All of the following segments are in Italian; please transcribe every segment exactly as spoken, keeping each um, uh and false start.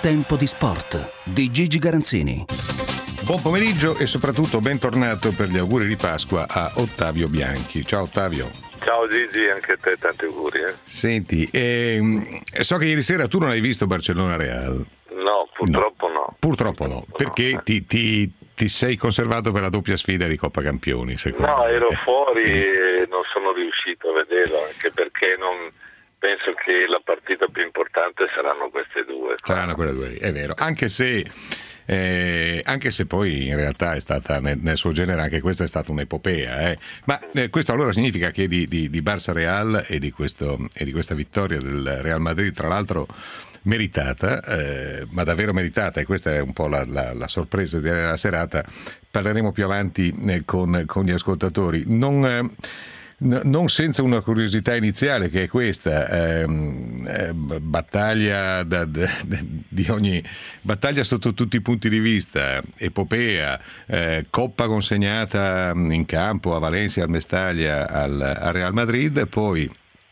Tempo di sport di Gigi Garanzini. Buon pomeriggio e soprattutto bentornato per gli auguri di Pasqua a Ottavio Bianchi. Ciao Ottavio. Ciao Gigi, anche a te tanti auguri. Eh. Senti, ehm, so che ieri sera tu non hai visto Barcellona-Real. No, purtroppo no. no. Purtroppo no, perché no. Ti, ti, ti sei conservato per la doppia sfida di Coppa Campioni, secondo No, me. ero fuori eh. e non sono riuscito a vederlo, anche perché non penso che la partita più importante saranno queste due. Saranno quelle due, è vero, anche se... Eh, anche se poi in realtà è stata nel, nel suo genere anche questa è stata un'epopea, eh. Ma eh, questo allora significa che di, di, di Barça Real e di, questo, e di questa vittoria del Real Madrid, tra l'altro meritata, eh, ma davvero meritata, e questa è un po' la, la, la sorpresa della serata, parleremo più avanti eh, con, con gli ascoltatori. Non... Eh, Non senza una curiosità iniziale, che è questa, ehm, eh, battaglia da, da, di ogni battaglia sotto tutti i punti di vista, epopea, eh, coppa consegnata in campo a Valencia, al Mestalla, al, al Real Madrid, poi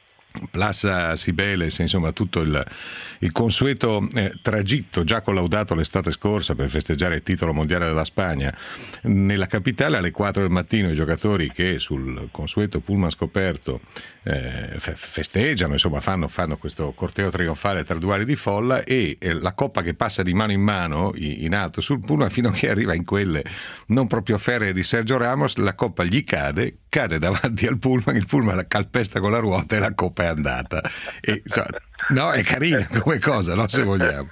Plaza Cibeles, insomma tutto il, il consueto eh, tragitto già collaudato l'estate scorsa per festeggiare il titolo mondiale della Spagna nella capitale. Alle quattro del mattino i giocatori che sul consueto pullman scoperto eh, festeggiano, insomma fanno, fanno questo corteo trionfale tra due ali di folla, e eh, la coppa che passa di mano in mano in alto sul pullman fino a che arriva in quelle non proprio ferree di Sergio Ramos. La coppa gli cade, cade davanti al pullman, il pullman la calpesta con la ruota e la coppa è andata. E, cioè, no, è carina come cosa, no? Se vogliamo.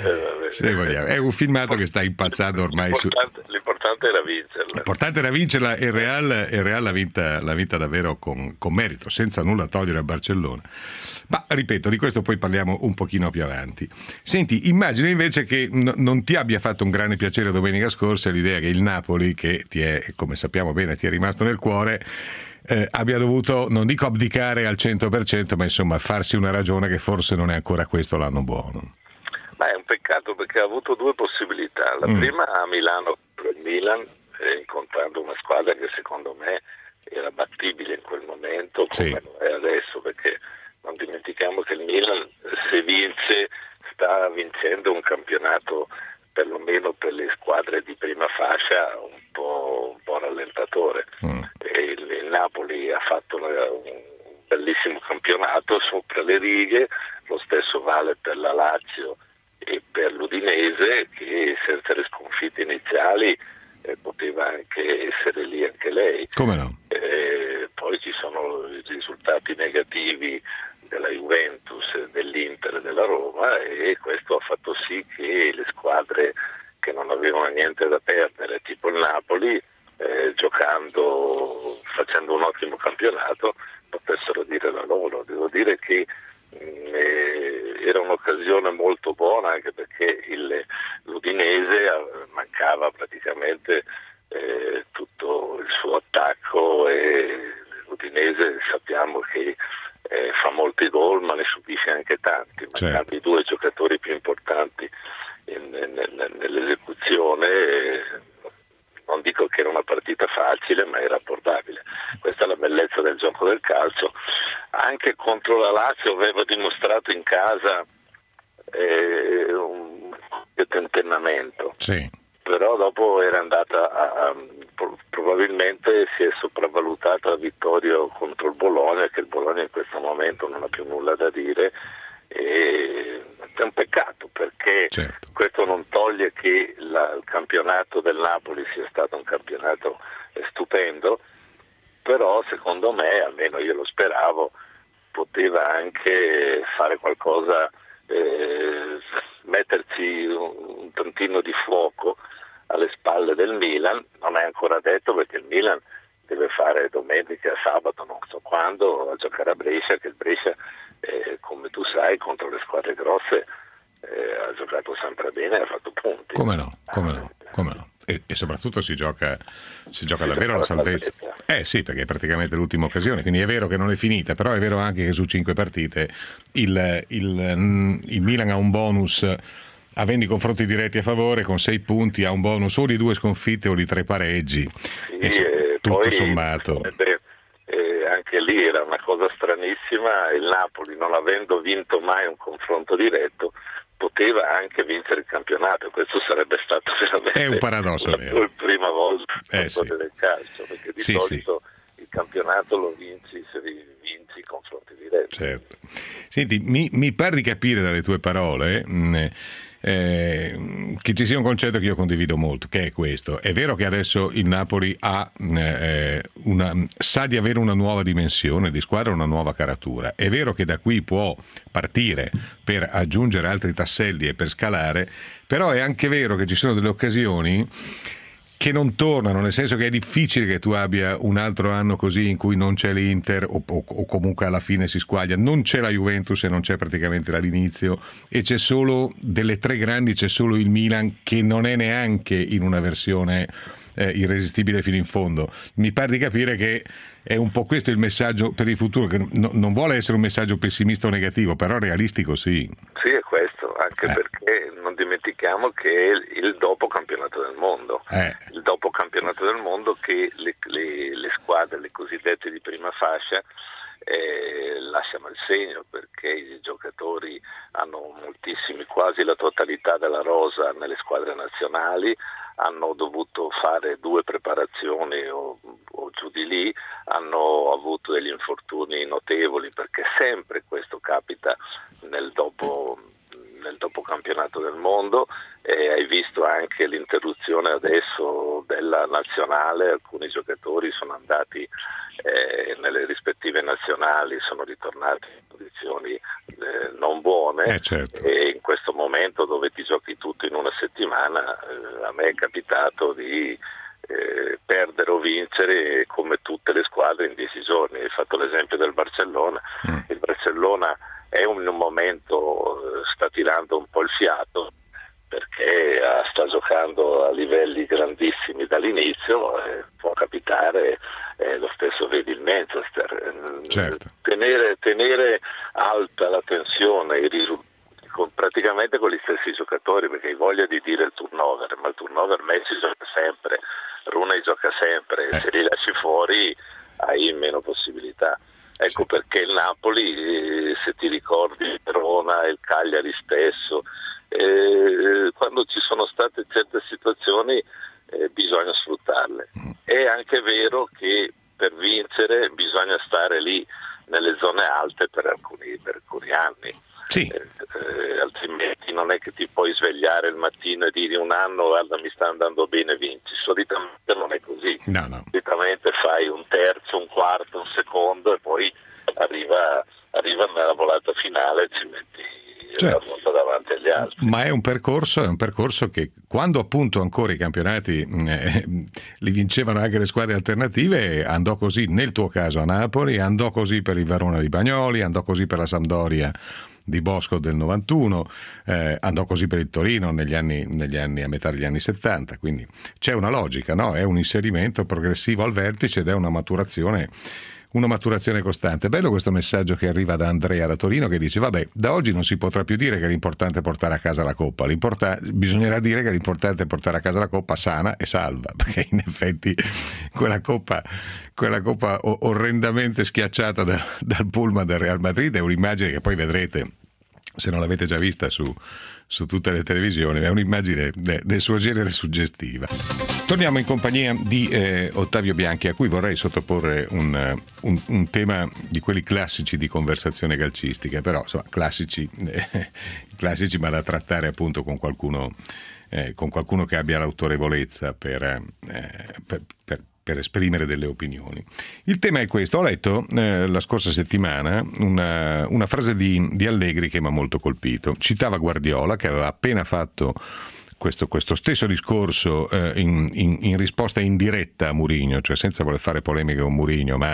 Se vogliamo. È un filmato che sta impazzando ormai. L'importante, su... l'importante era vincerla. L'importante era vincerla, e il Real, il Real l'ha vinta, l'ha vinta davvero con, con merito, senza nulla togliere a Barcellona. Ma ripeto, di questo poi parliamo un pochino più avanti. Senti, immagino invece che n- non ti abbia fatto un grande piacere domenica scorsa l'idea che il Napoli, che ti è, come sappiamo bene, ti è rimasto nel cuore, eh, abbia dovuto, non dico abdicare al cento per cento, ma insomma farsi una ragione che forse non è ancora questo l'anno buono. Ma è un peccato, perché ha avuto due possibilità. La mm. prima a Milano per il Milan, eh, incontrando una squadra che secondo me era battibile in quel momento, come sì. lo è adesso, perché non dimentichiamo che il Milan, se vince, sta vincendo un campionato perlomeno per le squadre di prima fascia un po', un po' rallentatore. Mm. E il, il Napoli ha fatto una, un bellissimo campionato sopra le righe, lo stesso vale per la Lazio e per l'Udinese, che senza le sconfitte iniziali eh, poteva anche essere lì anche lei. Come no? Eh, poi ci sono i risultati negativi della Juventus, dell'Inter e della Roma, e questo ha fatto sì che le squadre che non avevano niente da perdere, tipo il Napoli, eh, giocando, facendo un ottimo campionato, potessero dire la loro. Devo dire che mh, eh, era un'occasione molto buona, anche perché il, l'Udinese mancava praticamente eh, tutto il suo attacco, e l'Udinese sappiamo che Eh, fa molti gol, ma ne subisce anche tanti, mancando i due giocatori più importanti in, in, nell'esecuzione. Eh, non dico che era una partita facile, ma era abbordabile. Questa è la bellezza del gioco del calcio. Anche contro la Lazio aveva dimostrato in casa eh, un tentennamento, sì. Però dopo era andata a, a probabilmente si è sopravvalutata la vittoria contro il Bologna, che il Bologna in questo momento non ha più nulla da dire, e è un peccato, perché certo. Questo non toglie che la, il campionato del Napoli sia stato un campionato stupendo, però secondo me, almeno io lo speravo, poteva anche fare qualcosa, eh, metterci un, un tantino di fuoco alle spalle del Milan. Non è ancora detto, perché il Milan deve fare domenica, sabato, non so quando, a giocare a Brescia, che il Brescia, eh, come tu sai, contro le squadre grosse eh, ha giocato sempre bene e ha fatto punti. Come no, come no, come no. E, e soprattutto si gioca, si gioca si davvero gioca la salvezza. Eh sì, perché è praticamente l'ultima occasione, quindi è vero che non è finita, però è vero anche che su cinque partite il, il, il Milan ha un bonus, avendo i confronti diretti a favore, con sei punti, ha un bonus o di due sconfitte o di tre pareggi. Sì, Insomma, e tutto poi, sommato. Eh, eh, anche lì era una cosa stranissima, il Napoli, non avendo vinto mai un confronto diretto, poteva anche vincere il campionato. Questo sarebbe stato veramente è un paradosso, la, vero. la prima volta eh, nella storia sì. del calcio, perché di sì, solito sì. il campionato lo vinci se vinci confronti diretti. Certo. Senti, mi, mi pare di capire dalle tue parole mh, eh, che ci sia un concetto che io condivido molto, che è questo. È vero che adesso il Napoli ha, eh, una, sa di avere una nuova dimensione di squadra, una nuova caratura. È vero che da qui può partire per aggiungere altri tasselli e per scalare, però è anche vero che ci sono delle occasioni che non tornano, nel senso che è difficile che tu abbia un altro anno così in cui non c'è l'Inter o, o, o comunque alla fine si squaglia, non c'è la Juventus e non c'è praticamente dall'inizio, e c'è solo, delle tre grandi c'è solo il Milan, che non è neanche in una versione eh, irresistibile fino in fondo. Mi pare di capire che è un po' questo il messaggio per il futuro, che no, non vuole essere un messaggio pessimista o negativo, però realistico sì. Sì, è questo, anche eh. perché non dimentichiamo che è il dopo campionato del mondo, eh. il dopo campionato del mondo che le, le, le squadre, le cosiddette di prima fascia, eh, lasciano il segno, perché i giocatori hanno moltissimi, quasi la totalità della rosa nelle squadre nazionali, hanno dovuto fare due preparazioni o, o giù di lì, hanno avuto degli infortuni notevoli, perché sempre questo capita nel dopo, nel dopo campionato del mondo. E hai visto anche l'interruzione adesso della nazionale, alcuni giocatori sono andati eh, nelle rispettive nazionali, sono ritornati in condizioni eh, non buone, eh, certo. E in questo momento dove ti giochi tutto in una settimana, eh, a me è capitato di eh, perdere o vincere come tutte le squadre in dieci giorni. Hai fatto l'esempio del Barcellona, mm. il Barcellona è in un momento, sta tirando un po' il fiato, perché sta giocando a livelli grandissimi dall'inizio, eh, può capitare, eh, lo stesso vedi il Manchester, certo. tenere, tenere alta la tensione, i risultati con, praticamente con gli stessi giocatori, perché hai voglia di dire il turnover, ma il turnover Messi gioca sempre, Rooney gioca sempre, eh. se li lasci fuori hai meno possibilità. Ecco, sì. Perché il Napoli, se ti ricordi il Verona, il Cagliari stesso, eh, quando ci sono state certe situazioni eh, bisogna sfruttarle. Mm. È anche vero che per vincere bisogna stare lì nelle zone alte per alcuni, per alcuni anni. Sì. Eh, eh, altrimenti non è che ti puoi svegliare il mattino e dire un anno guarda mi sta andando bene, vinci. Solitamente non è così. No, no. Solitamente fai un terzo, un quarto, un secondo e poi arriva, arriva nella volata finale e ci metti certo. la volta davanti agli altri. Ma è un percorso, è un percorso che quando appunto ancora i campionati eh, li vincevano anche le squadre alternative, andò così nel tuo caso a Napoli, andò così per il Verona di Bagnoli, andò così per la Sampdoria di Bosco del novantuno, eh, andò così per il Torino negli anni, negli anni a metà degli anni settanta, quindi c'è una logica, no? È un inserimento progressivo al vertice ed è una maturazione una maturazione costante. Bello questo messaggio che arriva da Andrea da Torino, che dice vabbè, da oggi non si potrà più dire che l'importante è portare a casa la Coppa, bisognerà dire che l'importante è portare a casa la Coppa sana e salva, perché in effetti quella Coppa quella Coppa orrendamente schiacciata da, dal pullman del Real Madrid è un'immagine che poi vedrete, se non l'avete già vista su, su tutte le televisioni, è un'immagine del suo genere suggestiva. Torniamo in compagnia di eh, Ottavio Bianchi, a cui vorrei sottoporre un, un, un tema di quelli classici di conversazione calcistica, però insomma classici, eh, classici ma da trattare appunto con qualcuno, eh, con qualcuno che abbia l'autorevolezza per, eh, per, per per esprimere delle opinioni. Il tema è questo. Ho letto eh, la scorsa settimana una, una frase di, di Allegri che mi ha molto colpito. Citava Guardiola, che aveva appena fatto questo, questo stesso discorso eh, in, in, in risposta indiretta a Mourinho, cioè senza voler fare polemiche con Mourinho, ma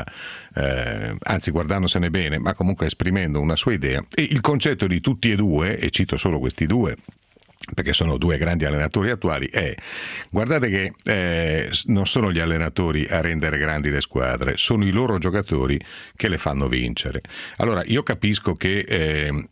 eh, anzi guardandosene bene, ma comunque esprimendo una sua idea. E il concetto di tutti e due, e cito solo questi due, perché sono due grandi allenatori attuali, è guardate che eh, non sono gli allenatori a rendere grandi le squadre, sono i loro giocatori che le fanno vincere. Allora io capisco che eh,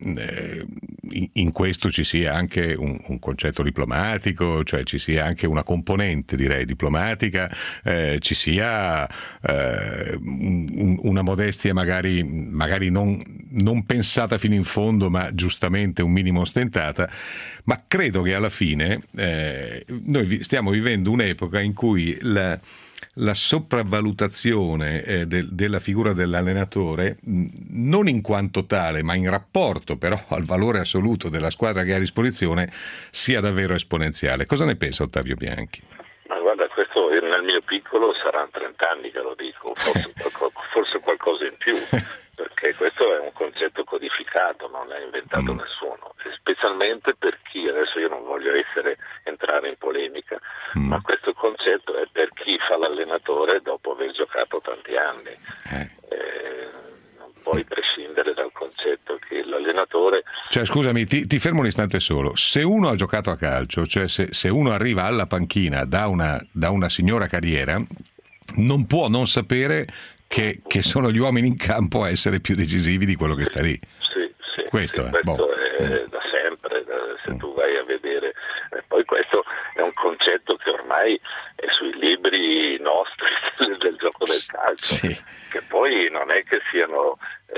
in, in questo ci sia anche un, un concetto diplomatico, cioè ci sia anche una componente direi diplomatica, eh, ci sia eh, un, una modestia magari, magari non, non pensata fino in fondo ma giustamente un minimo ostentata, ma credo che alla fine eh, noi stiamo vivendo un'epoca in cui la, la sopravvalutazione eh, de, della figura dell'allenatore, non in quanto tale, ma in rapporto però al valore assoluto della squadra che ha a disposizione, sia davvero esponenziale. Cosa ne pensa Ottavio Bianchi? Ma guarda, questo nel mio piccolo saranno trent'anni che lo dico, forse, forse qualcosa in più, perché questo è un concetto codificato, non l'ha inventato mm. nessuno, specialmente per chi, adesso io non voglio essere entrare in polemica, mm. ma questo concetto è per chi fa l'allenatore dopo aver giocato tanti anni. Eh. Eh, non puoi prescindere dal concetto che l'allenatore... Cioè scusami, ti, ti fermo un istante solo, se uno ha giocato a calcio, cioè se, se uno arriva alla panchina da una, da una signora carriera, non può non sapere che, che sono gli uomini in campo a essere più decisivi di quello che sta lì. Sì, sì, questo, sì, è, questo boh. è da sempre, da, se tu vai a vedere. E poi questo è un concetto che ormai è sui libri nostri del gioco del calcio, sì. Che poi non è che siano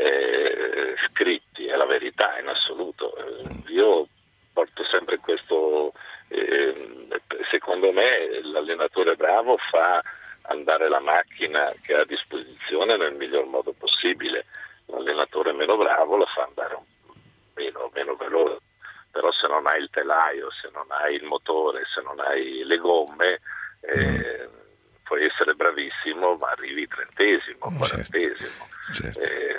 eh, scritti, è la verità in assoluto. Io porto sempre questo, eh, secondo me l'allenatore bravo fa andare la macchina che ha a disposizione nel miglior modo possibile, l'allenatore meno bravo la fa andare un meno, meno veloce, però se non hai il telaio, se non hai il motore, se non hai le gomme, eh, puoi essere bravissimo ma arrivi trentesimo, quarantesimo. Certo. Eh,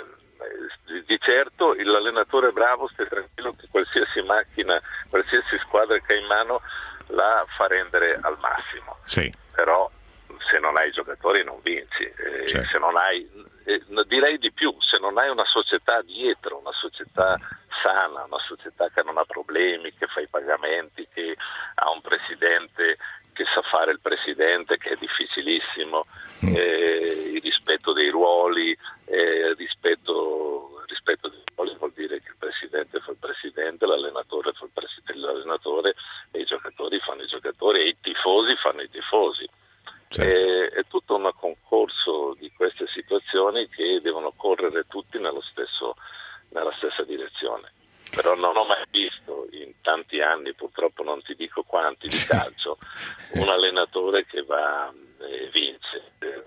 di certo l'allenatore bravo, stai tranquillo che qualsiasi macchina, qualsiasi squadra che ha in mano la fa rendere al massimo, sì. Però se non hai giocatori non vinci, eh, certo. Se non hai, eh, direi di più, se non hai una società dietro, una società sana, una società che non ha problemi, che fa i pagamenti, che ha un presidente che sa fare il presidente, che è difficilissimo, mm. eh, il rispetto dei ruoli, eh, rispetto, rispetto dei ruoli vuol dire che il presidente fa il presidente, l'allenatore fa il presidente, l'allenatore e i giocatori fanno i giocatori e i tifosi fanno i tifosi. Certo. È, è tutto un concorso di queste situazioni che devono correre tutti nello stesso, nella stessa direzione. Però non ho mai visto in tanti anni, purtroppo non ti dico quanti, di calcio, un allenatore che va e vince eh,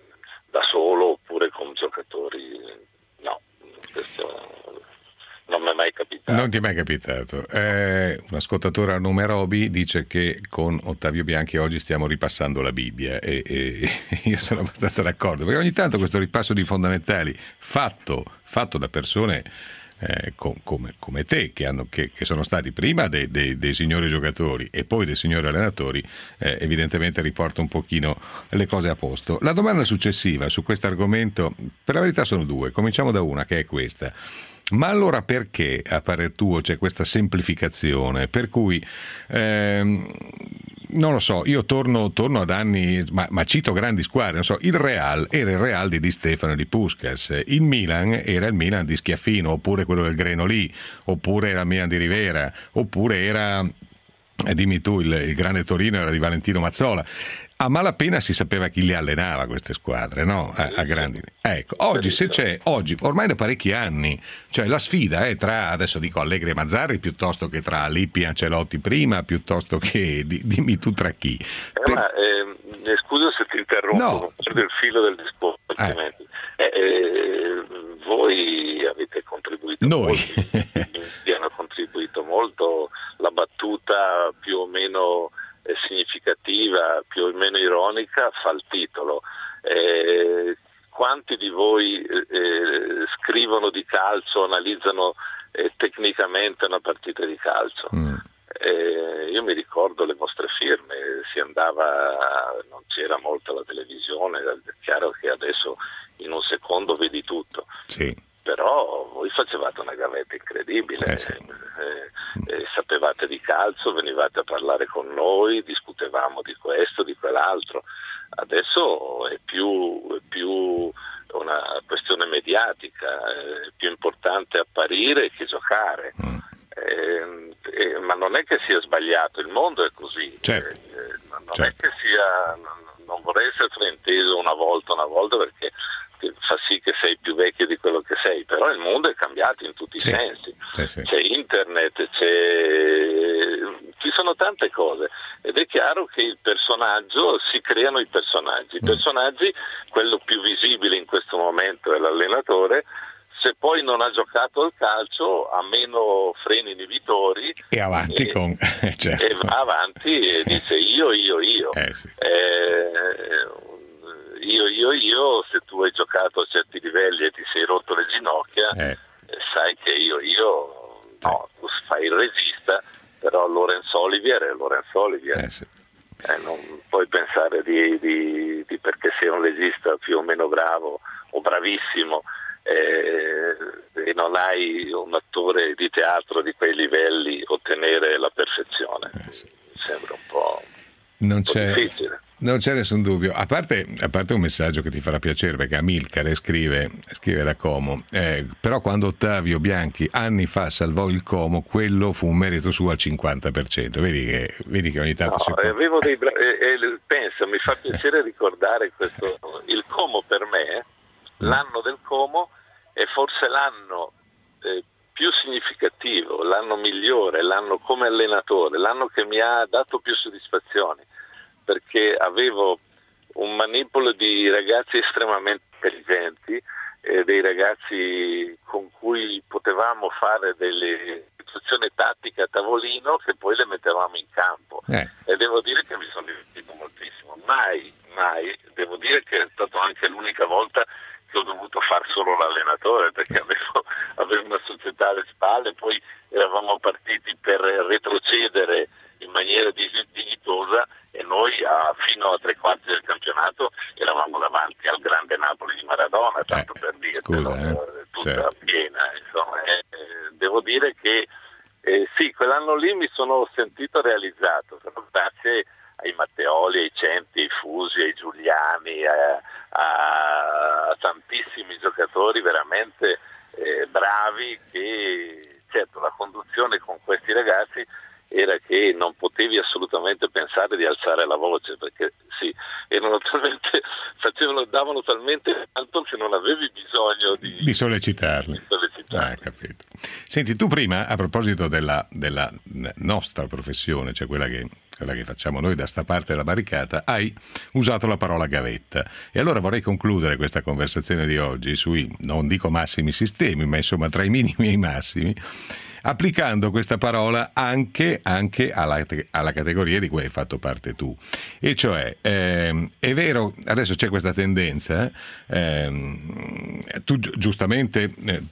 da solo oppure con giocatori. No, questo non mi è mai capitato. Non ti è mai capitato. Eh, un ascoltatore a nome Roby dice che con Ottavio Bianchi oggi stiamo ripassando la Bibbia e, e io sono abbastanza d'accordo, perché ogni tanto questo ripasso di fondamentali fatto, fatto da persone eh, com, come, come te che, hanno, che, che sono stati prima dei, dei, dei signori giocatori e poi dei signori allenatori, eh, evidentemente riporta un pochino le cose a posto. La domanda successiva su questo argomento, per la verità sono due, cominciamo da una che è questa. Ma allora perché a parer tuo c'è questa semplificazione per cui ehm, non lo so, io torno, torno ad anni, ma, ma cito grandi squadre, non so, il Real era il Real di Di Stefano e di Puskas, il Milan era il Milan di Schiaffino, oppure quello del Grenolì, oppure era il Milan di Rivera, oppure era, eh, dimmi tu, il, il grande Torino era di Valentino Mazzola. A malapena si sapeva chi le allenava queste squadre, no? A, a grandi. Ecco, oggi se c'è, oggi, ormai da parecchi anni, cioè la sfida è tra, adesso dico Allegri e Mazzarri, piuttosto che tra Lippi e Ancelotti prima, piuttosto che, di, dimmi tu tra chi. Eh, per... ma, eh, scusa se ti interrompo, no. Il filo del discorso, eh. Eh, eh, voi avete contribuito Noi. molto, hanno contribuito molto, la battuta più o meno significativa, più o meno ironica, fa il titolo. Eh, quanti di voi eh, scrivono di calcio, analizzano eh, tecnicamente una partita di calcio? Mm. Eh, io mi ricordo le vostre firme, si andava, non c'era molto la televisione, è chiaro che adesso in un secondo vedi tutto. Sì. Però voi facevate una gavetta incredibile. Eh sì. eh, eh, sapevate di calcio, venivate a parlare con noi, discutevamo di questo, di quell'altro. Adesso è più, è più una questione mediatica, è più importante apparire che giocare. Mm. Eh, eh, ma non è che sia sbagliato, il mondo è così. Certo. Eh, non certo. è che sia, non, non vorrei essere frainteso una volta, una volta perché fa sì che sei più vecchio di quello che sei, però il mondo è cambiato in tutti sì. i sensi. Sì, sì. C'è internet, c'è... ci sono tante cose ed è chiaro che il personaggio, si creano i personaggi. I personaggi, quello più visibile in questo momento è l'allenatore. Se poi non ha giocato al calcio ha meno freni inibitori e avanti e, con certo. e va avanti e dice io, io, io. Eh, sì. eh, io, io, io, se tu hai giocato a certi livelli e ti sei rotto le ginocchia, eh. sai che io, io, no, tu fai il regista, però Laurence Olivier è Laurence Olivier. Eh, sì. eh, non puoi pensare di, di, di perché sei un regista più o meno bravo o bravissimo eh, e non hai un attore di teatro di quei livelli ottenere la perfezione. Eh, sì. Mi sembra un po', non un po' c'è difficile. Non c'è nessun dubbio, a parte, a parte un messaggio che ti farà piacere, perché Amilcare scrive, scrive da Como, eh, però quando Ottavio Bianchi anni fa salvò il Como, quello fu un merito suo al cinquanta per cento, vedi che, vedi che ogni tanto... No, si può... avevo dei bra- e, e, pensa, mi fa piacere ricordare questo, il Como per me, l'anno del Como è forse l'anno eh, più significativo, l'anno migliore, l'anno come allenatore, l'anno che mi ha dato più soddisfazioni, perché avevo un manipolo di ragazzi estremamente intelligenti, eh, dei ragazzi con cui potevamo fare delle istruzioni tattiche a tavolino che poi le mettevamo in campo eh. e devo dire che mi sono divertito moltissimo. Mai, mai, devo dire che è stata anche l'unica volta che ho dovuto fare solo l'allenatore, perché avevo, avevo una società alle spalle, poi eravamo partiti per retrocedere in maniera dignitosa e noi a, fino a tre quarti del campionato eravamo davanti al grande Napoli di Maradona, tanto eh, per dirtelo, eh? tutta certo. piena, insomma. Eh, devo dire che eh, sì, quell'anno lì mi sono sentito realizzato, però grazie ai Matteoli, ai Centi, ai Fusi, ai Giuliani, a, a tantissimi giocatori veramente eh, bravi, che certo la conduzione con questi ragazzi era che non potevi assolutamente pensare di alzare la voce, perché sì, erano talmente, facevano, davano talmente tanto che non avevi bisogno di, di sollecitarli. Di sollecitarli. Ah, capito. Senti, tu prima, a proposito della, della nostra professione, cioè quella che, quella che facciamo noi da sta parte della barricata, hai usato la parola gavetta. E allora vorrei concludere questa conversazione di oggi sui, non dico massimi sistemi, ma insomma tra i minimi e i massimi, applicando questa parola anche, anche alla, alla categoria di cui hai fatto parte tu. E cioè, ehm, è vero, adesso c'è questa tendenza, ehm, tu gi- giustamente, eh,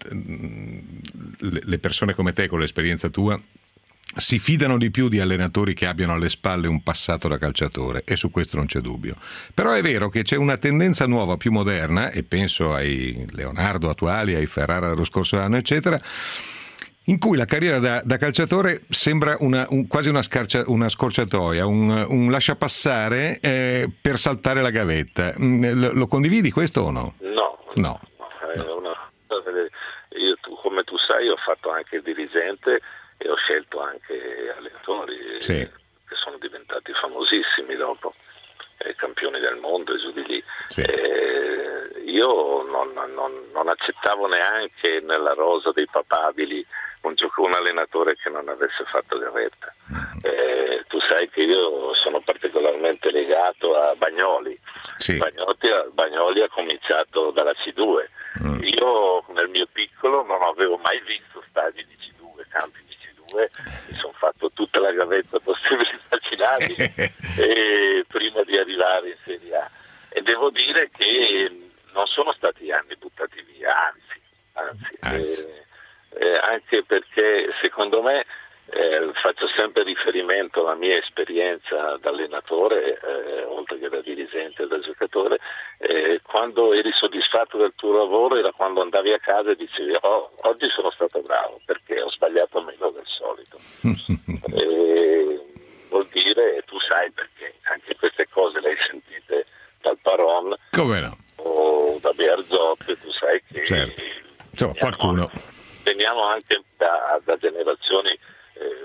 le persone come te, con l'esperienza tua, si fidano di più di allenatori che abbiano alle spalle un passato da calciatore, e su questo non c'è dubbio. Però è vero che c'è una tendenza nuova, più moderna, e penso ai Leonardo attuali, ai Ferrara dello scorso anno, eccetera, in cui la carriera da, da calciatore sembra una, un, quasi una, scarcia, una scorciatoia, un, un lasciapassare eh, per saltare la gavetta. Lo, lo condividi questo o no? No. No. no. È una, io, tu, come tu sai, ho fatto anche il dirigente e ho scelto anche allenatori sì. che sono diventati famosissimi dopo, eh, campioni del mondo e giù di lì. Sì. Eh, io non, non, non accettavo neanche nella rosa dei papabili un, gioco, un allenatore che non avesse fatto gavetta. Mm. Eh, tu sai che io sono particolarmente legato a Bagnoli. Sì. Bagnoli, Bagnoli ha cominciato dalla C due. Mm. Io nel mio piccolo non avevo mai visto stadi di C due, campi di C due, mi sono fatto tutta la gavetta possibile immaginabile e prima di arrivare in Serie A. E devo dire che non sono stati anni buttati via, anzi, anzi, anzi. Eh, eh, anche perché secondo me eh, faccio sempre riferimento alla mia esperienza da allenatore, eh, oltre che da dirigente e da giocatore, eh, quando eri soddisfatto del tuo lavoro era quando andavi a casa e dicevi oh, oggi sono stato bravo perché ho sbagliato meno del solito. E vuol dire, tu sai, perché anche queste cose le hai sentite dal Paron, come no, o da Bearzot, tu sai che certo, insomma, veniamo, qualcuno veniamo anche da, da generazioni eh,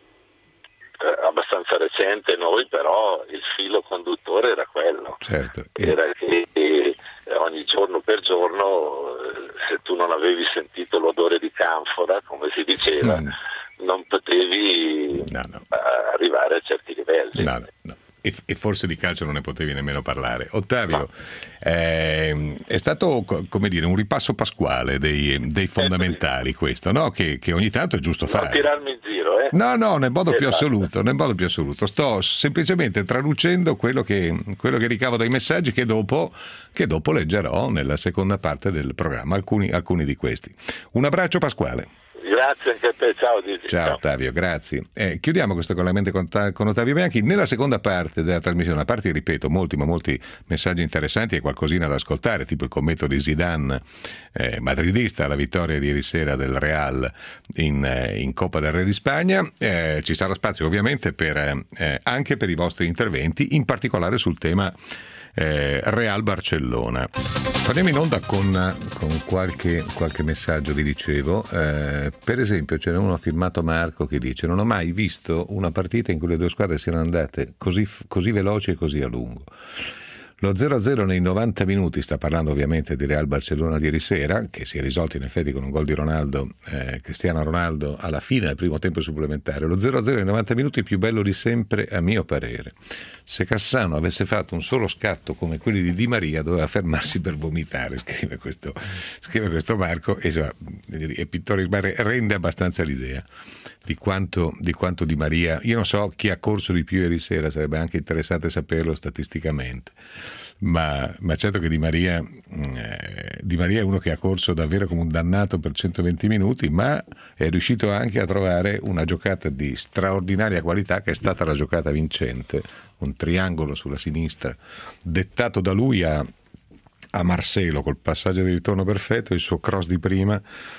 abbastanza recente noi, però il filo conduttore era quello, certo. era che eh, ogni giorno per giorno eh, se tu non avevi sentito l'odore di canfora, come si diceva, mm. non potevi no, no. arrivare a certi livelli. No, no, no. E, e forse di calcio non ne potevi nemmeno parlare. Ottavio, no. eh, è stato, come dire, un ripasso pasquale dei, dei fondamentali questo, no? Che, che ogni tanto è giusto non fare. Non tirarmi in giro, eh? No, no, nel modo esatto. più assoluto, nel modo più assoluto. Sto semplicemente traducendo quello che, quello che ricavo dai messaggi che dopo, che dopo leggerò nella seconda parte del programma, alcuni, alcuni di questi. Un abbraccio Pasquale. Grazie anche a te, ciao Gigi. Ciao, ciao Ottavio, grazie. Eh, chiudiamo questo collegamento con, con Ottavio Bianchi. Nella seconda parte della trasmissione, a parte, ripeto, molti ma molti messaggi interessanti e qualcosina da ascoltare, tipo il commento di Zidane, eh, madridista, alla vittoria di ieri sera del Real in, eh, in Coppa del Re di Spagna, eh, ci sarà spazio ovviamente per, eh, anche per i vostri interventi, in particolare sul tema Eh, Real Barcellona. Andiamo in onda con, con qualche, qualche messaggio, vi dicevo. Eh, per esempio c'è uno firmato Marco che dice: non ho mai visto una partita in cui le due squadre siano andate così, così veloci e così a lungo. Lo zero a zero nei novanta minuti, sta parlando ovviamente di Real Barcellona di ieri sera, che si è risolto in effetti con un gol di Ronaldo, eh, Cristiano Ronaldo, alla fine del primo tempo supplementare. Lo zero a zero nei novanta minuti più bello di sempre, a mio parere. Se Cassano avesse fatto un solo scatto come quelli di Di Maria, doveva fermarsi per vomitare, scrive questo, scrive questo Marco, e cioè, è pittore, rende abbastanza l'idea di quanto, di quanto Di Maria, io non so chi ha corso di più ieri sera, sarebbe anche interessante saperlo statisticamente, ma, ma certo che Di Maria, eh, Di Maria è uno che ha corso davvero come un dannato per centoventi minuti, ma è riuscito anche a trovare una giocata di straordinaria qualità, che è stata la giocata vincente, un triangolo sulla sinistra dettato da lui a, a Marcelo col passaggio di ritorno perfetto, il suo cross di prima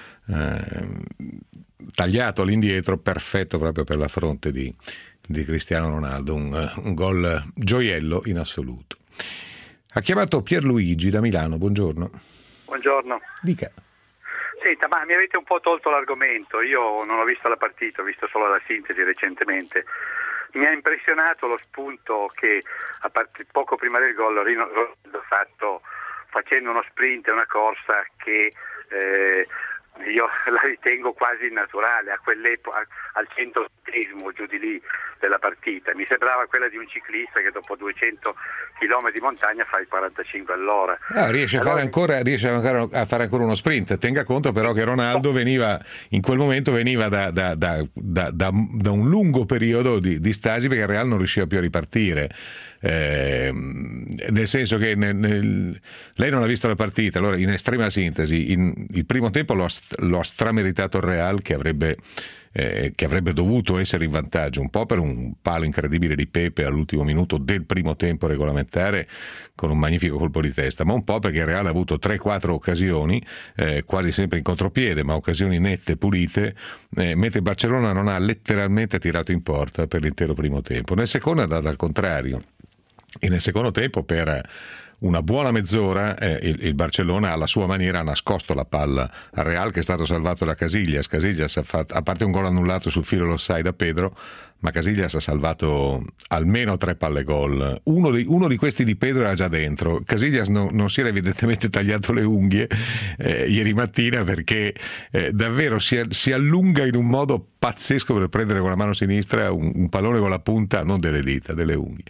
eh, tagliato all'indietro, perfetto proprio per la fronte di, di Cristiano Ronaldo, un, un gol gioiello in assoluto. Ha chiamato Pierluigi da Milano, buongiorno. Buongiorno. Dica. Senta, ma mi avete un po' tolto l'argomento, io non ho visto la partita, ho visto solo la sintesi recentemente. Mi ha impressionato lo spunto che a parte, poco prima del gol Rino ha fatto facendo uno sprint e una corsa che eh, io la ritengo quasi naturale a quell'epoca, al centottesimo giù di lì della partita. Mi sembrava quella di un ciclista che dopo duecento chilometri di montagna fa i quarantacinque all'ora. No, riesce, allora, a fare ancora, riesce a fare ancora uno sprint. Tenga conto però che Ronaldo veniva in quel momento veniva da, da, da, da, da, da un lungo periodo di, di stasi, perché il Real non riusciva più a ripartire. Eh, nel senso che nel, nel, lei non ha visto la partita, allora in estrema sintesi in, il primo tempo lo ha, lo ha strameritato il Real, che avrebbe Eh, che avrebbe dovuto essere in vantaggio, un po' per un palo incredibile di Pepe all'ultimo minuto del primo tempo regolamentare con un magnifico colpo di testa, ma un po' perché il Real ha avuto tre quattro occasioni, eh, quasi sempre in contropiede, ma occasioni nette, pulite, eh, mentre Barcellona non ha letteralmente tirato in porta per l'intero primo tempo. Nel secondo è andato al contrario, e nel secondo tempo per una buona mezz'ora eh, il, il Barcellona alla sua maniera ha nascosto la palla al Real, che è stato salvato da Casillas. Casillas ha fatto, a parte un gol annullato sul filo l'offside da Pedro, ma Casillas ha salvato almeno tre palle gol. Uno di, uno di questi di Pedro era già dentro. Casillas no, non si era evidentemente tagliato le unghie eh, ieri mattina, perché eh, davvero si, si allunga in un modo pazzesco per prendere con la mano sinistra un, un pallone con la punta, non delle dita, delle unghie.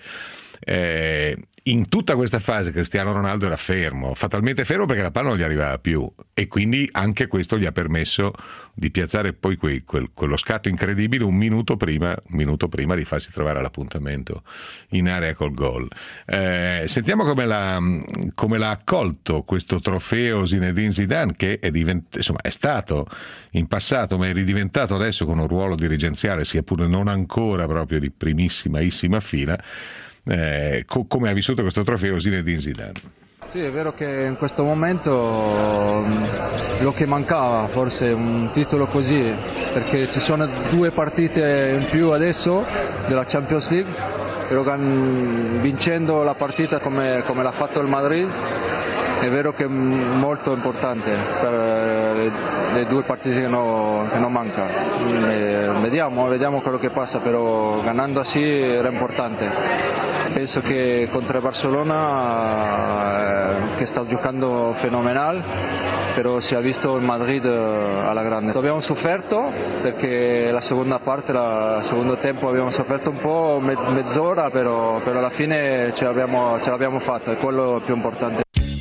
Eh, in tutta questa fase Cristiano Ronaldo era fermo, fatalmente fermo, perché la palla non gli arrivava più, e quindi anche questo gli ha permesso di piazzare poi quei, quel, quello scatto incredibile un minuto prima, un minuto prima di farsi trovare all'appuntamento in area col gol. Eh, sentiamo come l'ha, come l'ha accolto questo trofeo Zinedine Zidane, che è, divent- insomma, è stato in passato, ma è ridiventato adesso con un ruolo dirigenziale, sia pure non ancora proprio di primissima fila. Eh, co- come ha vissuto questo trofeo Zinedine Zidane? Sì, è vero che in questo momento lo che mancava forse un titolo così, perché ci sono due partite in più adesso della Champions League, però vincendo la partita come, come l'ha fatto il Madrid è vero che è molto importante per le, le due partite che non no manca. E vediamo, vediamo quello che passa, però ganando così era importante. Penso che contro il Barcellona, eh, che sta giocando fenomenale, però si è visto il Madrid alla grande. Abbiamo sofferto perché la seconda parte, la, il secondo tempo abbiamo sofferto un po', mezz'ora, però, però alla fine ce l'abbiamo, ce l'abbiamo fatta, è quello più importante.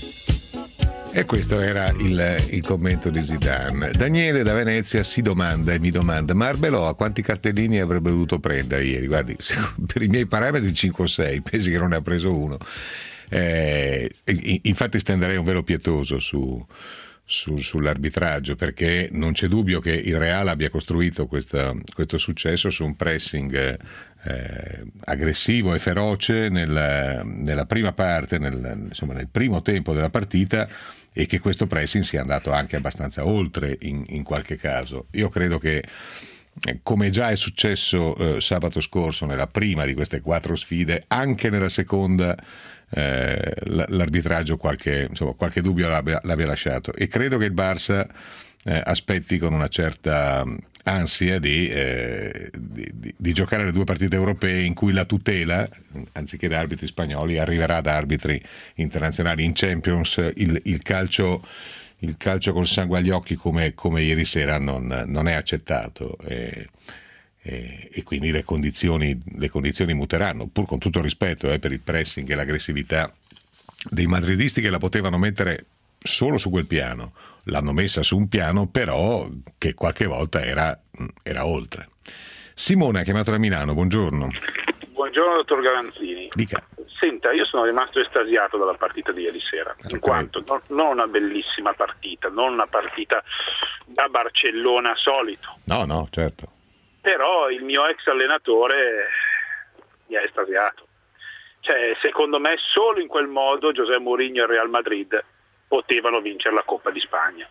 E questo era il, il commento di Zidane. Daniele da Venezia si domanda e mi domanda: ma Arbeloa quanti cartellini avrebbe dovuto prendere ieri? Guardi, per i miei parametri cinque o sei, pensi che non ne ha preso uno. Eh, infatti stenderei un velo pietoso su, su, sull'arbitraggio, perché non c'è dubbio che il Real abbia costruito questa, questo successo su un pressing Eh, aggressivo e feroce nel, nella prima parte, nel, insomma, nel primo tempo della partita, e che questo pressing sia andato anche abbastanza oltre in, in qualche caso. Io credo che, come già è successo eh, sabato scorso nella prima di queste quattro sfide, anche nella seconda eh, l'arbitraggio qualche, insomma, qualche dubbio l'abbia, l'abbia lasciato, e credo che il Barça eh, aspetti con una certa ansia di, eh, di, di, di giocare le due partite europee in cui la tutela, anziché da arbitri spagnoli, arriverà da arbitri internazionali. In Champions il, il calcio il calcio col sangue agli occhi come, come ieri sera non, non è accettato, e, e, e quindi le condizioni, le condizioni muteranno, pur con tutto il rispetto eh, per il pressing e l'aggressività dei madridisti, che la potevano mettere solo su quel piano. L'hanno messa su un piano però che qualche volta era, era oltre. Simone ha chiamato da Milano, buongiorno. Buongiorno dottor Garanzini. Dica. Senta, io sono rimasto estasiato dalla partita di ieri sera, in quanto non, non una bellissima partita, non una partita da Barcellona solito. No, no, certo. Però il mio ex allenatore mi ha estasiato. Cioè, secondo me solo in quel modo José Mourinho e il Real Madrid potevano vincere la Coppa di Spagna.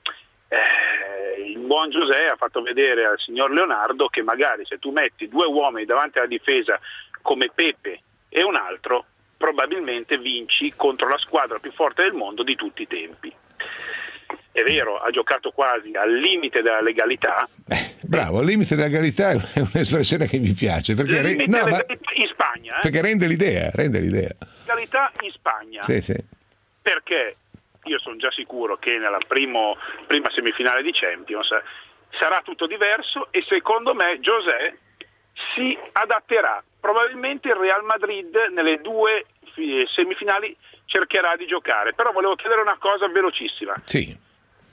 Eh, il buon José ha fatto vedere al signor Leonardo che magari se tu metti due uomini davanti alla difesa come Pepe e un altro, probabilmente vinci contro la squadra più forte del mondo di tutti i tempi. È vero, ha giocato quasi al limite della legalità. Eh, bravo, al limite della legalità è un'espressione che mi piace, perché, re... no, ma... in Spagna, eh? perché rende l'idea, rende l'idea. Legalità in Spagna. Sì, sì. Perché io sono già sicuro che nella primo, prima semifinale di Champions sarà tutto diverso, e secondo me José si adatterà. Probabilmente il Real Madrid nelle due semifinali cercherà di giocare, però volevo chiedere una cosa velocissima. Sì.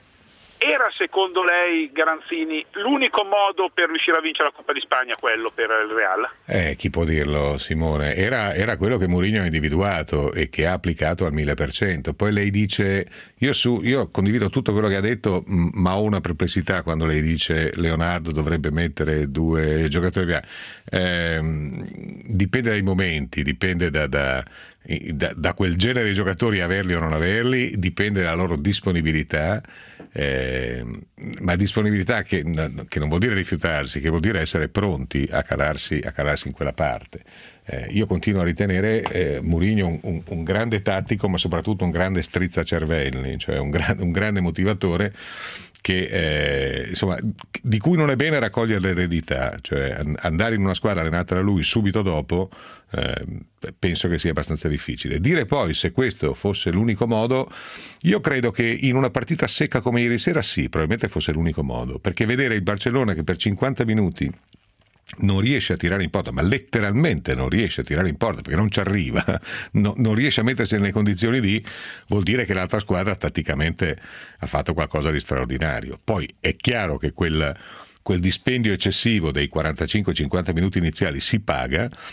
Era secondo lei, Garanzini, l'unico modo per riuscire a vincere la Coppa di Spagna quello per il Real? Eh, chi può dirlo, Simone? Era, era quello che Mourinho ha individuato e che ha applicato al mille per cento. Poi lei dice, io, su, io condivido tutto quello che ha detto, ma ho una perplessità quando lei dice Leonardo dovrebbe mettere due giocatori. Eh, dipende dai momenti, dipende da... da Da, da quel genere di giocatori, averli o non averli, dipende dalla loro disponibilità, eh, ma disponibilità che, che non vuol dire rifiutarsi, che vuol dire essere pronti a calarsi, a calarsi in quella parte. Eh, io continuo a ritenere eh, Mourinho un, un, un grande tattico, ma soprattutto un grande strizzacervelli, cioè un, gran, un grande motivatore che eh, insomma, di cui non è bene raccogliere l'eredità, cioè andare in una squadra allenata da lui subito dopo. Eh, penso che sia abbastanza difficile. Dire poi se questo fosse l'unico modo, io credo che in una partita secca come ieri sera sì, probabilmente fosse l'unico modo, perché vedere il Barcellona che per cinquanta minuti non riesce a tirare in porta, ma letteralmente non riesce a tirare in porta perché non ci arriva, no, non riesce a mettersi nelle condizioni di, vuol dire che l'altra squadra tatticamente ha fatto qualcosa di straordinario. Poi è chiaro che quel, quel dispendio eccessivo dei quarantacinque cinquanta minuti iniziali si paga,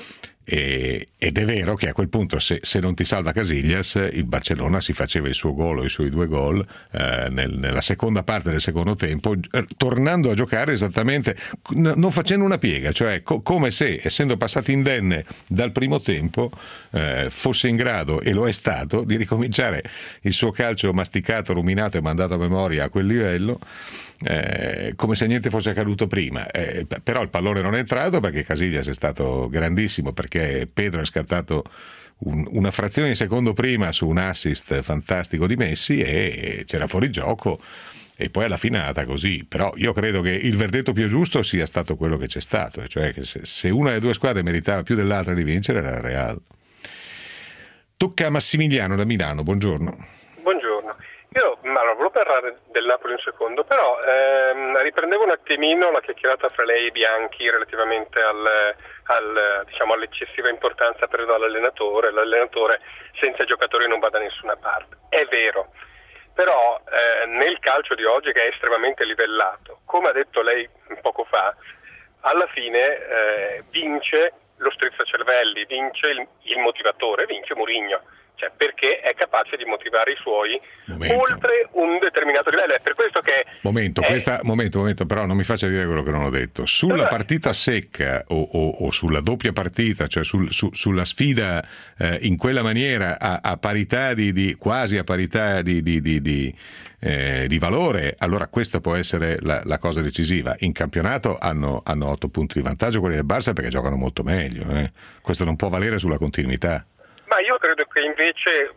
E, ed è vero che a quel punto se, se non ti salva Casillas, il Barcellona si faceva il suo gol o i suoi due gol eh, nel, nella seconda parte del secondo tempo, eh, tornando a giocare esattamente, n- non facendo una piega, cioè co- come se, essendo passati indenne dal primo tempo, eh, fosse in grado, e lo è stato, di ricominciare il suo calcio masticato, ruminato e mandato a memoria a quel livello, eh, come se niente fosse accaduto prima. Eh, però il pallone non è entrato perché Casillas è stato grandissimo, perché Pedro è scattato un, una frazione di secondo prima su un assist fantastico di Messi e c'era fuori gioco, e poi alla fine è andata così. Però io credo che il verdetto più giusto sia stato quello che c'è stato, e cioè che se, se una delle due squadre meritava più dell'altra di vincere era il Real. Tocca a Massimiliano da Milano, buongiorno. Buongiorno. Io ma volevo parlare del Napoli un secondo, però ehm, riprendevo un attimino la chiacchierata fra lei e Bianchi relativamente al, al, diciamo, all'eccessiva importanza presa dall'allenatore. L'allenatore senza i giocatori non va da nessuna parte. È vero, però eh, nel calcio di oggi, che è estremamente livellato, come ha detto lei poco fa, alla fine eh, vince lo strizzacervelli, vince il, il motivatore, vince Mourinho. Cioè, perché è capace di motivare i suoi momento. Oltre un determinato livello. È per questo che momento, è... questa, momento, momento, però non mi faccia dire quello che non ho detto. Sulla allora... partita secca o, o, o sulla doppia partita, cioè sul, su, sulla sfida eh, in quella maniera a, a parità di, di quasi a parità di, di, di, di, eh, di valore, allora questa può essere la, la cosa decisiva. In campionato hanno, hanno otto punti di vantaggio quelli del Barça perché giocano molto meglio. Eh. Questo non può valere sulla continuità. Ma io credo che invece...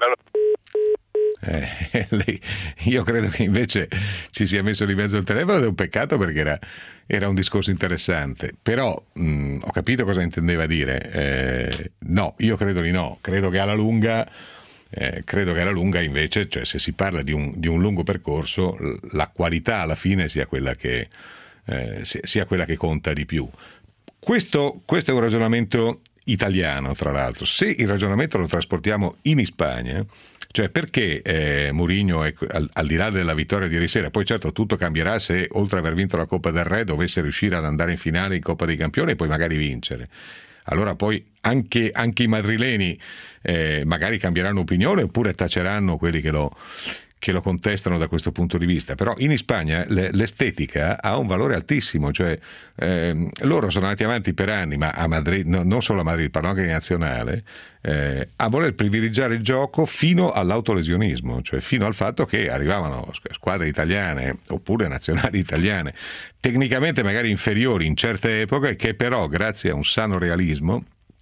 Eh, lei, io credo che invece ci sia messo di mezzo il telefono ed è un peccato perché era, era un discorso interessante. Però mh, ho capito cosa intendeva dire. Eh, no, io credo di no. Credo che alla lunga, eh, credo che alla lunga invece, cioè se si parla di un, di un lungo percorso, la qualità alla fine sia quella che, eh, sia quella che conta di più. Questo, questo è un ragionamento italiano, tra l'altro. Se il ragionamento lo trasportiamo in Spagna, cioè perché eh, Mourinho, è, al, al di là della vittoria di ieri sera, poi certo tutto cambierà se oltre ad aver vinto la Coppa del Re dovesse riuscire ad andare in finale in Coppa dei Campioni e poi magari vincere. Allora poi anche, anche i madrileni eh, magari cambieranno opinione oppure taceranno quelli che lo che lo contestano da questo punto di vista. Però in Spagna l'estetica ha un valore altissimo, cioè eh, loro sono andati avanti per anni, ma a Madrid, no, non solo a Madrid, parlo anche in nazionale, eh, a voler privilegiare il gioco fino all'autolesionismo, cioè fino al fatto che arrivavano squadre italiane oppure nazionali italiane tecnicamente magari inferiori in certe epoche, che però grazie a un sano realismo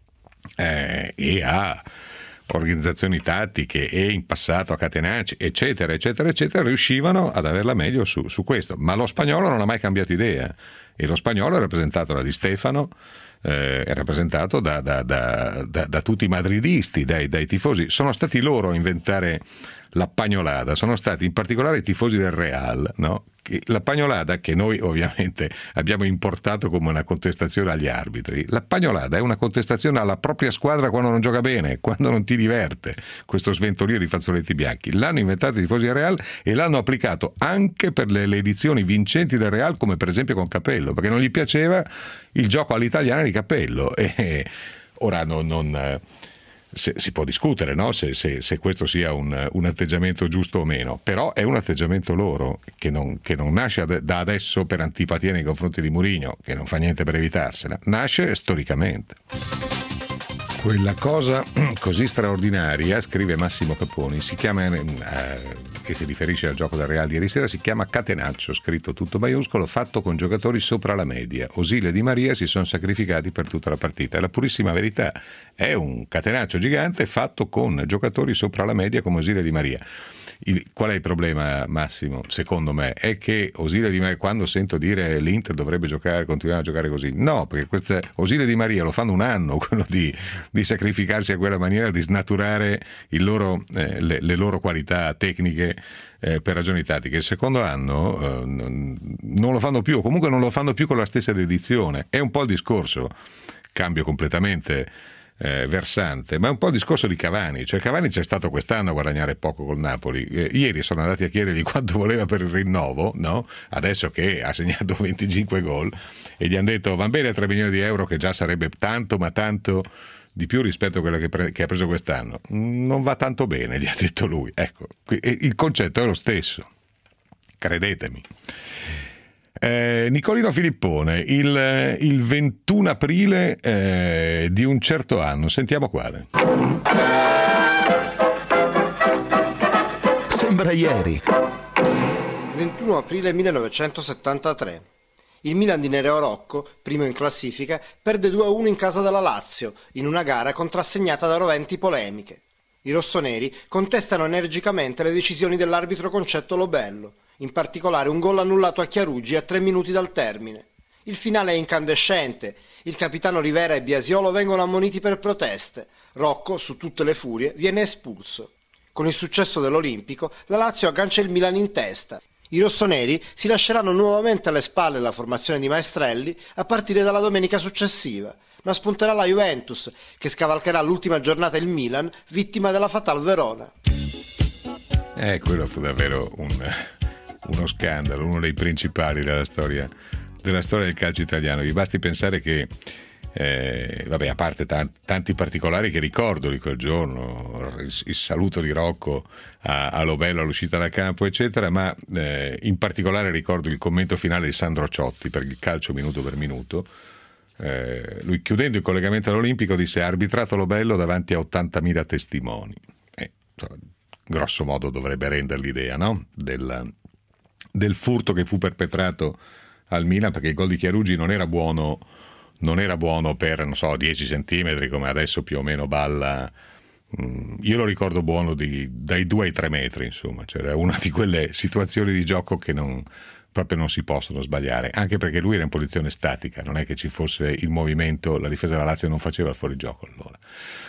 eh, e a organizzazioni tattiche e in passato a catenacci eccetera eccetera eccetera riuscivano ad averla meglio su, su questo. Ma lo spagnolo non ha mai cambiato idea, e lo spagnolo è rappresentato da Di Stefano, eh, è rappresentato da, da, da, da, da tutti i madridisti, dai, dai tifosi. Sono stati loro a inventare la pagnolada, sono stati in particolare i tifosi del Real, no? La pagnolada, che noi ovviamente abbiamo importato come una contestazione agli arbitri, la pagnolada è una contestazione alla propria squadra quando non gioca bene, quando non ti diverte, questo sventolio di fazzoletti bianchi. L'hanno inventato i tifosi del Real e l'hanno applicato anche per le, le edizioni vincenti del Real, come per esempio con Capello, perché non gli piaceva il gioco all'italiana di Capello. E ora non... non Se, si può discutere, no? se, se, se questo sia un, un atteggiamento giusto o meno, però è un atteggiamento loro che non, che non nasce ad, da adesso per antipatia nei confronti di Mourinho, che non fa niente per evitarsela, nasce storicamente. Quella cosa così straordinaria, scrive Massimo Caponi, si chiama, eh, che si riferisce al gioco del Real di ieri sera, si chiama catenaccio, scritto tutto maiuscolo, fatto con giocatori sopra la media. Osile e Di Maria si sono sacrificati per tutta la partita. È la purissima verità, è un catenaccio gigante fatto con giocatori sopra la media come Osile e Di Maria. Il, qual è il problema, Massimo? Secondo me è che Osile Di Maria, quando sento dire l'Inter dovrebbe giocare, continuare a giocare così, no, perché queste, Osile Di Maria lo fanno un anno, quello di, di sacrificarsi a quella maniera, di snaturare il loro, eh, le, le loro qualità tecniche eh, per ragioni tattiche. Il secondo anno eh, non lo fanno più, comunque non lo fanno più con la stessa dedizione. È un po' il discorso, cambio completamente Eh, versante, ma è un po' il discorso di Cavani. Cioè Cavani c'è stato quest'anno a guadagnare poco col Napoli, eh, ieri sono andati a chiedergli quanto voleva per il rinnovo, no? Adesso che ha segnato venticinque gol, e gli hanno detto va bene tre milioni di euro, che già sarebbe tanto, ma tanto di più rispetto a quello che, pre- che ha preso quest'anno. Non va tanto bene, gli ha detto lui. Ecco, il concetto è lo stesso, credetemi. Eh, Nicolino Filippone, il, il ventuno aprile eh, di un certo anno, sentiamo quale. Sembra ieri. ventuno aprile millenovecentosettantatré. Il Milan di Nereo Rocco, primo in classifica, perde due a uno in casa della Lazio, in una gara contrassegnata da roventi polemiche. I rossoneri contestano energicamente le decisioni dell'arbitro Concetto Lobello, in particolare un gol annullato a Chiaruggi a tre minuti dal termine. Il finale è incandescente, il capitano Rivera e Biasiolo vengono ammoniti per proteste, Rocco, su tutte le furie, viene espulso. Con il successo dell'Olimpico, la Lazio aggancia il Milan in testa. I rossoneri si lasceranno nuovamente alle spalle la formazione di Maestrelli a partire dalla domenica successiva, ma spunterà la Juventus, che scavalcherà l'ultima giornata il Milan, vittima della Fatal Verona. Eh, quello fu davvero un, uno scandalo, uno dei principali della storia, della storia del calcio italiano. Vi basti pensare che Eh, vabbè, a parte t- tanti particolari che ricordo di quel giorno, il, il saluto di Rocco a, a Lobello all'uscita da campo eccetera, ma eh, in particolare ricordo il commento finale di Sandro Ciotti per il calcio minuto per minuto. Eh, lui, chiudendo il collegamento all'Olimpico, disse: ha arbitrato Lobello davanti a ottantamila testimoni. Eh, grosso modo dovrebbe rendere l'idea, no? del, del furto che fu perpetrato al Milan, perché il gol di Chiaruggi non era buono non era buono per, non so, dieci centimetri come adesso più o meno balla. Io lo ricordo buono di, dai due ai tre metri, insomma, c'era una di quelle situazioni di gioco che non, proprio non si possono sbagliare, anche perché lui era in posizione statica, non è che ci fosse il movimento, la difesa della Lazio non faceva il fuorigioco allora.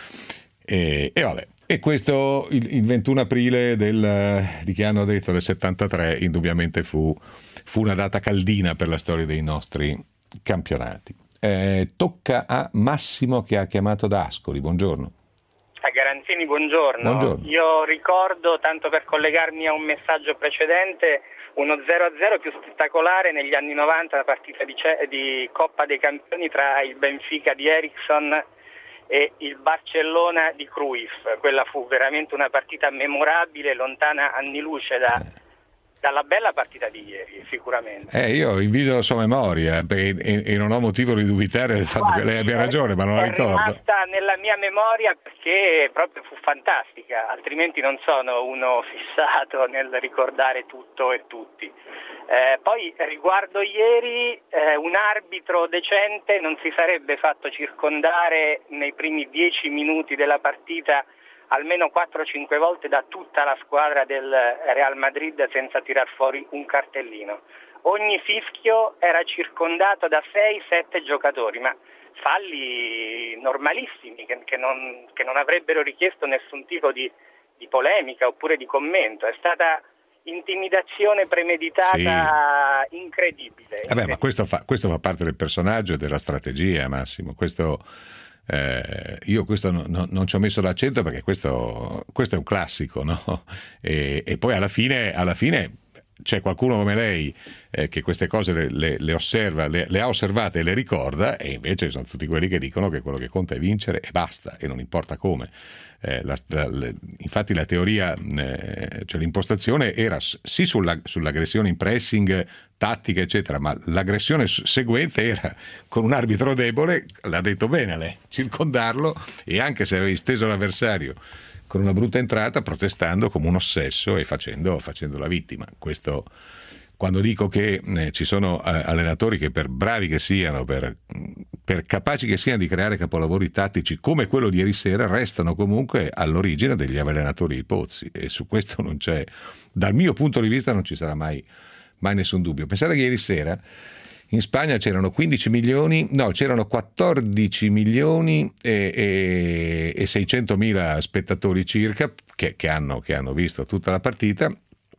E, e vabbè, e questo il, il ventuno aprile del, di che anno ho detto, del settantatré, indubbiamente fu, fu una data caldina per la storia dei nostri campionati. Eh, tocca a Massimo, che ha chiamato da Ascoli. Buongiorno. A Garanzini, buongiorno. Buongiorno. Io ricordo, tanto per collegarmi a un messaggio precedente, uno zero a zero più spettacolare negli anni novanta, la partita di, C- di Coppa dei Campioni tra il Benfica di Eriksson e il Barcellona di Cruyff. Quella fu veramente una partita memorabile, lontana anni luce da... dalla bella partita di ieri, sicuramente. Eh, io invidio la sua memoria e, e, e non ho motivo di dubitare del fatto Guardi, che lei abbia ragione, ma non la ricordo. È rimasta nella mia memoria perché proprio fu fantastica, altrimenti non sono uno fissato nel ricordare tutto e tutti. Eh, poi riguardo ieri, eh, un arbitro decente non si sarebbe fatto circondare nei primi dieci minuti della partita almeno quattro cinque volte da tutta la squadra del Real Madrid senza tirar fuori un cartellino. Ogni fischio era circondato da sei sette giocatori, ma falli normalissimi che, che, non, che non avrebbero richiesto nessun tipo di, di polemica oppure di commento. È stata intimidazione premeditata, sì, incredibile. Vabbè, ma questo fa, questo fa parte del personaggio e della strategia, Massimo. Questo... Eh, io questo no, no, non ci ho messo l'accento perché questo, questo è un classico, no? E, e poi alla fine, alla fine c'è qualcuno come lei eh, che queste cose le, le, le osserva, le, le ha osservate e le ricorda, e invece sono tutti quelli che dicono che quello che conta è vincere e basta, e non importa come. Eh, la, la, le, infatti la teoria, eh, cioè l'impostazione era sì sulla, sull'aggressione in pressing, tattica eccetera, ma l'aggressione seguente era con un arbitro debole, l'ha detto bene lei, circondarlo, e anche se avevi steso l'avversario con una brutta entrata, protestando come un ossesso e facendo, facendo la vittima. Questo, quando dico che eh, ci sono eh, allenatori che, per bravi che siano, per, per capaci che siano di creare capolavori tattici come quello di ieri sera, restano comunque all'origine degli allenatori di Pozzi, e su questo non c'è, dal mio punto di vista non ci sarà mai, mai nessun dubbio. Pensate che ieri sera in Spagna c'erano quindici milioni, no, c'erano quattordici milioni e, e, e seicentomila spettatori circa che, che, hanno, che hanno visto tutta la partita,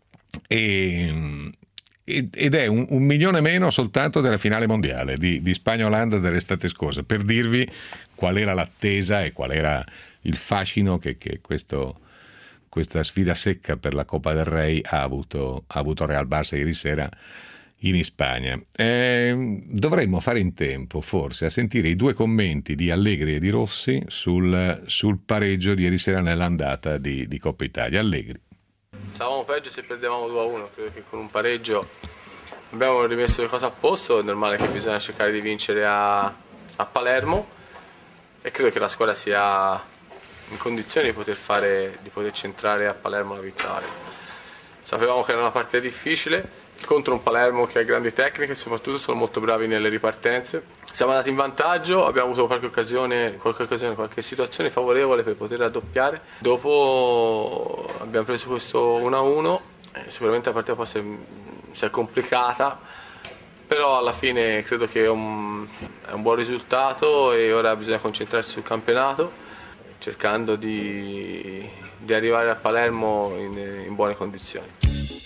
e, ed è un, un milione meno soltanto della finale mondiale di, di Spagna-Olanda dell'estate scorsa, per dirvi qual era l'attesa e qual era il fascino che, che questo, questa sfida secca per la Coppa del Re ha avuto, ha avuto Real Barça ieri sera in Spagna. Eh, dovremmo fare in tempo forse a sentire i due commenti di Allegri e di Rossi sul, sul pareggio di ieri sera nell'andata di, di Coppa Italia. Allegri: stavamo peggio se perdevamo due a uno, credo che con un pareggio abbiamo rimesso le cose a posto. È normale che bisogna cercare di vincere a, a Palermo e credo che la squadra sia in condizione di poter fare, di poter centrare a Palermo la vittoria. Sapevamo che era una partita difficile contro un Palermo che ha grandi tecniche e soprattutto sono molto bravi nelle ripartenze. Siamo andati in vantaggio, abbiamo avuto qualche occasione, qualche occasione, qualche situazione favorevole per poter raddoppiare. Dopo abbiamo preso questo uno a uno, eh, sicuramente la partita poi si è, si è complicata, però alla fine credo che è un, è un buon risultato e ora bisogna concentrarsi sul campionato, cercando di, di arrivare a Palermo in, in buone condizioni.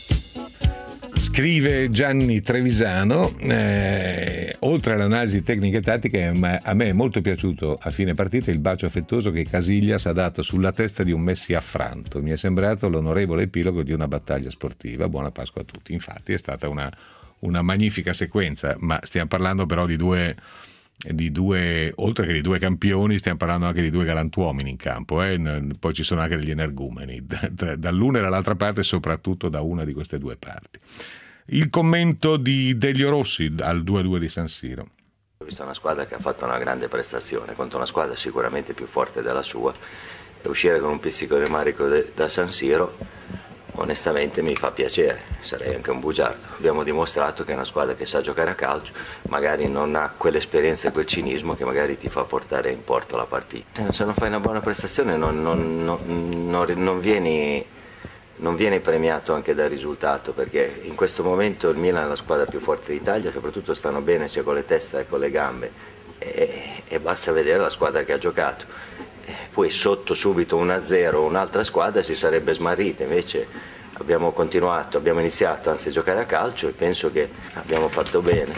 Scrive Gianni Trevisano, eh, oltre all'analisi tecnica e tattica, a me è molto piaciuto a fine partita il bacio affettuoso che Casillas ha dato sulla testa di un Messi affranto. Mi è sembrato l'onorevole epilogo di una battaglia sportiva. Buona Pasqua a tutti. Infatti è stata una, una magnifica sequenza, ma stiamo parlando però di due, di due, oltre che di due campioni, stiamo parlando anche di due galantuomini in campo. Eh? Poi ci sono anche degli energumeni, dall'una e dall'altra parte, soprattutto da una di queste due parti. Il commento di Delio Rossi al due a due di San Siro. Ho visto una squadra che ha fatto una grande prestazione contro una squadra sicuramente più forte della sua, e uscire con un pizzico di rammarico da San Siro onestamente mi fa piacere, sarei anche un bugiardo. Abbiamo dimostrato che è una squadra che sa giocare a calcio, magari non ha quell'esperienza e quel cinismo che magari ti fa portare in porto la partita. Se non fai una buona prestazione non, non, non, non, non vieni... non viene premiato anche dal risultato, perché in questo momento il Milan è la squadra più forte d'Italia, soprattutto stanno bene sia con le teste che con le gambe, e, e basta vedere la squadra che ha giocato. E poi sotto subito uno a zero un'altra squadra si sarebbe smarrita, invece abbiamo continuato, abbiamo iniziato anzi a giocare a calcio e penso che abbiamo fatto bene.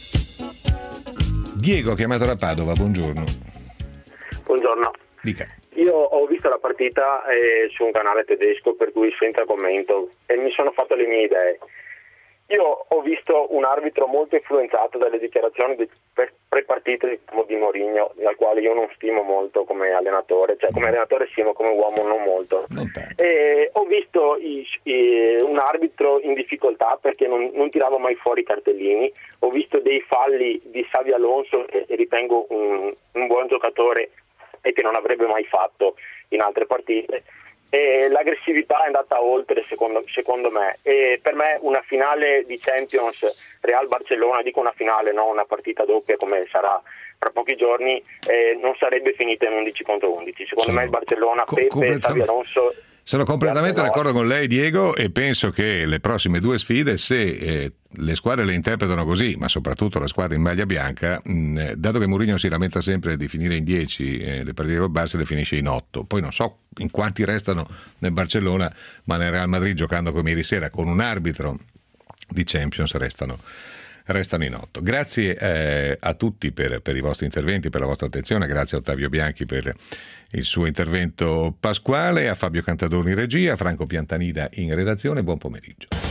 Diego, chiamato da Padova, buongiorno. Buongiorno. Dica. Io ho visto la partita eh, su un canale tedesco, per cui senza commento, e mi sono fatto le mie idee. Io ho visto un arbitro molto influenzato dalle dichiarazioni di pre-partita di, di Mourinho, al quale io non stimo molto come allenatore, cioè come allenatore sì, ma come uomo non molto. Non e ho visto i, i, un arbitro in difficoltà perché non, non tirava mai fuori i cartellini. Ho visto dei falli di Xabi Alonso, che ritengo un, un buon giocatore e che non avrebbe mai fatto in altre partite, e l'aggressività è andata oltre secondo, secondo me, e per me una finale di Champions Real-Barcellona, dico una finale, non una partita doppia come sarà tra pochi giorni, eh, non sarebbe finita in undici contro undici. Secondo sono me il Barcellona, co- Pepe, Xabi Alonso... Sono completamente d'accordo con lei, Diego, e penso che le prossime due sfide, se eh, le squadre le interpretano così, ma soprattutto la squadra in maglia bianca, mh, dato che Mourinho si lamenta sempre di finire in dieci eh, le partite col Barça, le finisce in otto. Poi non so in quanti restano nel Barcellona, ma nel Real Madrid, giocando come ieri sera con un arbitro di Champions, restano restano in otto. Grazie eh, a tutti per, per i vostri interventi, per la vostra attenzione, grazie a Ottavio Bianchi per il suo intervento pasquale, a Fabio Cantadoni in regia, a Franco Piantanida in redazione. Buon pomeriggio.